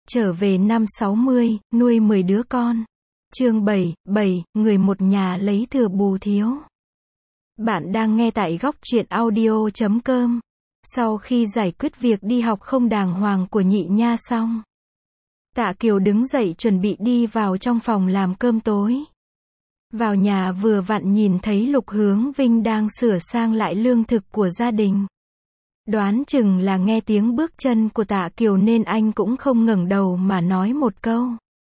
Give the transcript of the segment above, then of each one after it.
Trở về năm 60, nuôi 10 đứa con. Chương 7, người một nhà lấy thừa bù thiếu. Bạn đang nghe tại góc truyện audio.com. Sau khi giải quyết việc đi học không đàng hoàng của nhị nha xong, Tạ Kiều đứng dậy chuẩn bị đi vào trong phòng làm cơm tối. Vào nhà vừa vặn nhìn thấy Lục Hướng Vinh đang sửa sang lại lương thực của gia đình. Đoán chừng là nghe tiếng bước chân của Tạ Kiều nên anh cũng không ngẩng đầu mà nói một câu.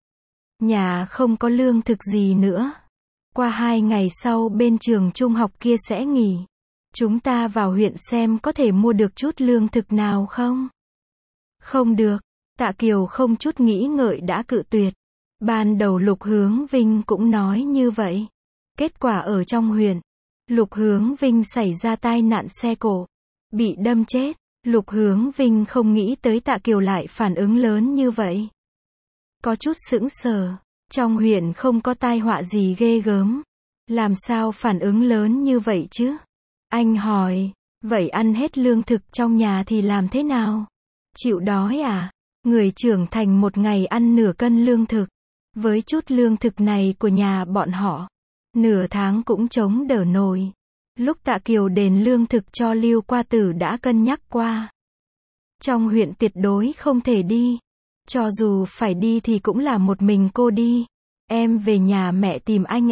Nhà không có lương thực gì nữa. Qua 2 ngày sau bên trường trung học kia sẽ nghỉ. Chúng ta vào huyện xem có thể mua được chút lương thực nào không? Không được. Tạ Kiều không chút nghĩ ngợi đã cự tuyệt. Ban đầu Lục Hướng Vinh cũng nói như vậy. Kết quả ở trong huyện, Lục Hướng Vinh xảy ra tai nạn xe cộ, bị đâm chết. Lục Hướng Vinh không nghĩ tới Tạ Kiều lại phản ứng lớn như vậy. Có chút sững sờ, trong huyện không có tai họa gì ghê gớm. Làm sao phản ứng lớn như vậy chứ? Anh hỏi, vậy ăn hết lương thực trong nhà thì làm thế nào? Chịu đói à? Người trưởng thành một ngày ăn nửa cân lương thực. Với chút lương thực này của nhà bọn họ, nửa tháng cũng chống đỡ nổi. Lúc Tạ Kiều đền lương thực cho Lưu Qua Tử đã cân nhắc qua. Trong huyện tuyệt đối không thể đi. Cho dù phải đi thì cũng là một mình cô đi. Em về nhà mẹ tìm anh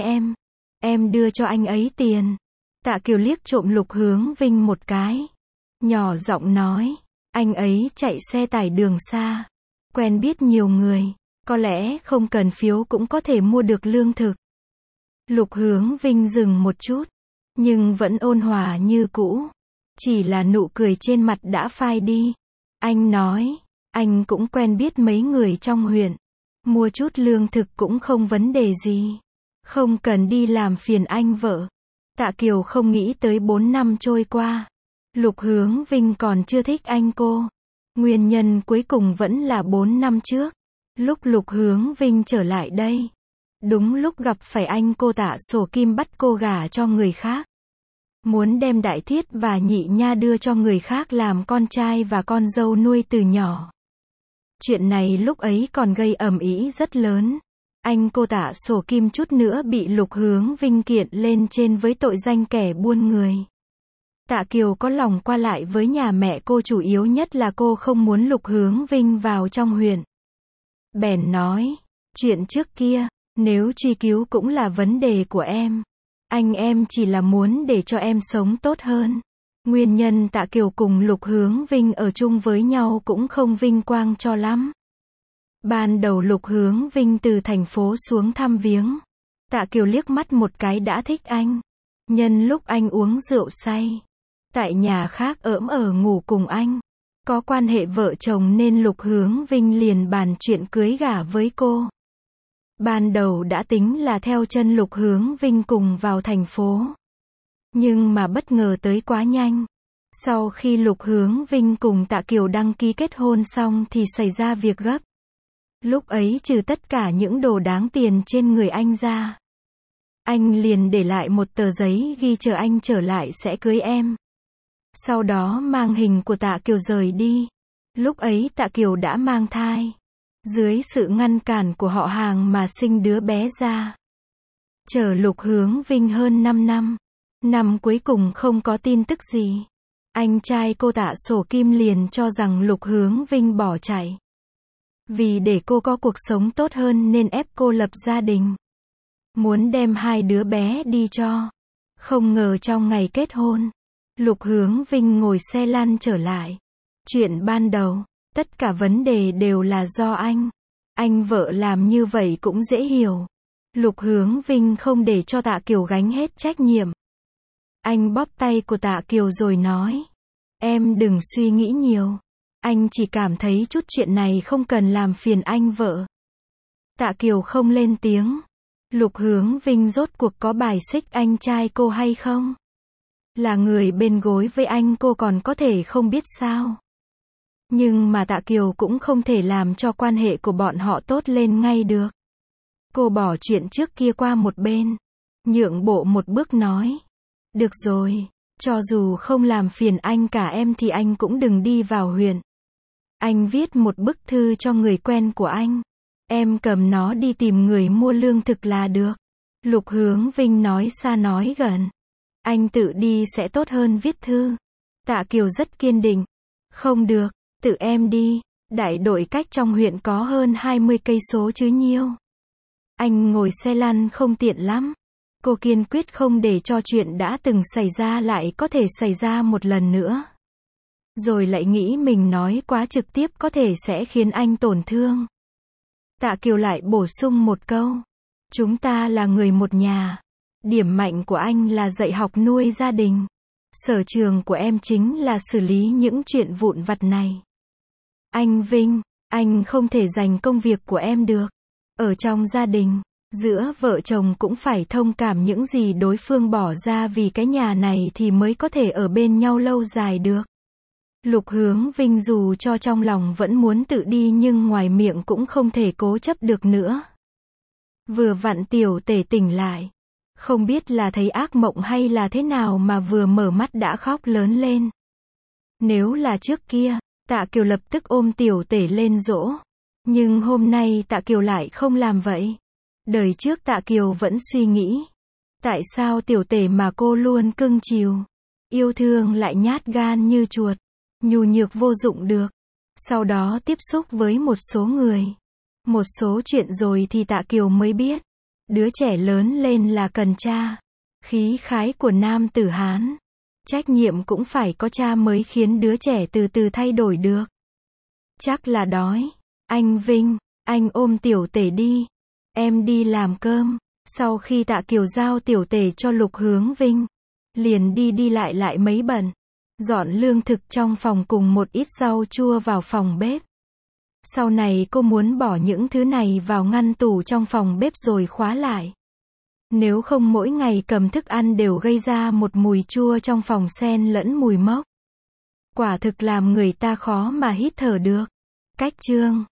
em đưa cho anh ấy tiền. Tạ Kiều liếc trộm Lục Hướng Vinh một cái. Nhỏ giọng nói, anh ấy chạy xe tải đường xa. Quen biết nhiều người. Có lẽ không cần phiếu cũng có thể mua được lương thực. Lục Hướng Vinh dừng một chút, nhưng vẫn ôn hòa như cũ. Chỉ là nụ cười trên mặt đã phai đi. Anh nói, anh cũng quen biết mấy người trong huyện. Mua chút lương thực cũng không vấn đề gì. Không cần đi làm phiền anh vợ. Tạ Kiều không nghĩ tới 4 năm trôi qua. Lục Hướng Vinh còn chưa thích anh cô. Nguyên nhân cuối cùng vẫn là 4 năm trước. Lúc Lục Hướng Vinh trở lại đây. Đúng lúc gặp phải anh cô Tạ Sổ Kim bắt cô gả cho người khác. Muốn đem Đại Thiết và Nhị Nha đưa cho người khác làm con trai và con dâu nuôi từ nhỏ. Chuyện này lúc ấy còn gây ầm ĩ rất lớn. Anh cô Tạ Sổ Kim chút nữa bị Lục Hướng Vinh kiện lên trên với tội danh kẻ buôn người. Tạ Kiều có lòng qua lại với nhà mẹ cô, chủ yếu nhất là cô không muốn Lục Hướng Vinh vào trong huyện. Bèn nói, chuyện trước kia, nếu truy cứu cũng là vấn đề của em. Em chỉ là muốn để cho em sống tốt hơn. Nguyên nhân Tạ Kiều cùng Lục Hướng Vinh ở chung với nhau cũng không vinh quang cho lắm. Ban đầu Lục Hướng Vinh từ thành phố xuống thăm viếng. Tạ Kiều liếc mắt một cái đã thích anh. Nhân lúc anh uống rượu say, tại nhà khác ở ngủ cùng anh. Có quan hệ vợ chồng nên Lục Hướng Vinh liền bàn chuyện cưới gả với cô. Ban đầu đã tính là theo chân Lục Hướng Vinh cùng vào thành phố. Nhưng mà bất ngờ tới quá nhanh. Sau khi Lục Hướng Vinh cùng Tạ Kiều đăng ký kết hôn xong thì xảy ra việc gấp. Lúc ấy trừ tất cả những đồ đáng tiền trên người anh ra, anh liền để lại một tờ giấy ghi chờ anh trở lại sẽ cưới em. Sau đó mang hình của Tạ Kiều rời đi. Lúc ấy Tạ Kiều đã mang thai. Dưới sự ngăn cản của họ hàng mà sinh đứa bé ra. Chờ Lục Hướng Vinh hơn 5 năm. Năm cuối cùng không có tin tức gì. Anh trai cô Tạ Sổ Kim liền cho rằng Lục Hướng Vinh bỏ chạy. Vì để cô có cuộc sống tốt hơn nên ép cô lập gia đình. Muốn đem 2 đứa bé đi cho. Không ngờ trong ngày kết hôn, Lục Hướng Vinh ngồi xe lăn trở lại. Chuyện ban đầu, tất cả vấn đề đều là do anh. Anh vợ làm như vậy cũng dễ hiểu. Lục Hướng Vinh không để cho Tạ Kiều gánh hết trách nhiệm. Anh bóp tay của Tạ Kiều rồi nói, em đừng suy nghĩ nhiều. Anh chỉ cảm thấy chút chuyện này không cần làm phiền anh vợ. Tạ Kiều không lên tiếng. Lục Hướng Vinh rốt cuộc có bài xích anh trai cô hay không? Là người bên gối với anh cô còn có thể không biết sao? Nhưng mà Tạ Kiều cũng không thể làm cho quan hệ của bọn họ tốt lên ngay được. Cô bỏ chuyện trước kia qua một bên. Nhượng bộ một bước nói. Được rồi, cho dù không làm phiền anh cả em thì anh cũng đừng đi vào huyện. Anh viết một bức thư cho người quen của anh. Em cầm nó đi tìm người mua lương thực là được. Lục Hướng Vinh nói xa nói gần. Anh tự đi sẽ tốt hơn viết thư. Tạ Kiều rất kiên định. Không được, tự em đi. Đại đội cách trong huyện có hơn 20 cây số chứ nhiêu. Anh ngồi xe lăn không tiện lắm. Cô kiên quyết không để cho chuyện đã từng xảy ra lại có thể xảy ra một lần nữa. Rồi lại nghĩ mình nói quá trực tiếp có thể sẽ khiến anh tổn thương. Tạ Kiều lại bổ sung một câu. Chúng ta là người một nhà. Điểm mạnh của anh là dạy học nuôi gia đình. Sở trường của em chính là xử lý những chuyện vụn vặt này. Anh Vinh, anh không thể giành công việc của em được. Ở trong gia đình, giữa vợ chồng cũng phải thông cảm những gì đối phương bỏ ra vì cái nhà này thì mới có thể ở bên nhau lâu dài được. Lục Hướng Vinh dù cho trong lòng vẫn muốn tự đi nhưng ngoài miệng cũng không thể cố chấp được nữa. Vừa vặn Tiểu Tể tỉnh lại. Không biết là thấy ác mộng hay là thế nào mà vừa mở mắt đã khóc lớn lên. Nếu là trước kia, Tạ Kiều lập tức ôm Tiểu Tể lên dỗ. Nhưng hôm nay Tạ Kiều lại không làm vậy. Đời trước Tạ Kiều vẫn suy nghĩ. Tại sao Tiểu Tể mà cô luôn cưng chiều, yêu thương lại nhát gan như chuột, nhu nhược vô dụng được. Sau đó tiếp xúc với một số người, một số chuyện rồi thì Tạ Kiều mới biết. Đứa trẻ lớn lên là cần cha. Khí khái của nam tử Hán. Trách nhiệm cũng phải có cha mới khiến đứa trẻ từ từ thay đổi được. Chắc là đói. Anh Vinh, anh ôm Tiểu Tể đi. Em đi làm cơm. Sau khi Tạ Kiều giao Tiểu Tể cho Lục Hướng Vinh, liền đi lại mấy bận. Dọn lương thực trong phòng cùng một ít rau chua vào phòng bếp. Sau này cô muốn bỏ những thứ này vào ngăn tủ trong phòng bếp rồi khóa lại. Nếu không mỗi ngày cầm thức ăn đều gây ra một mùi chua trong phòng xen lẫn mùi mốc. Quả thực làm người ta khó mà hít thở được. Cách chương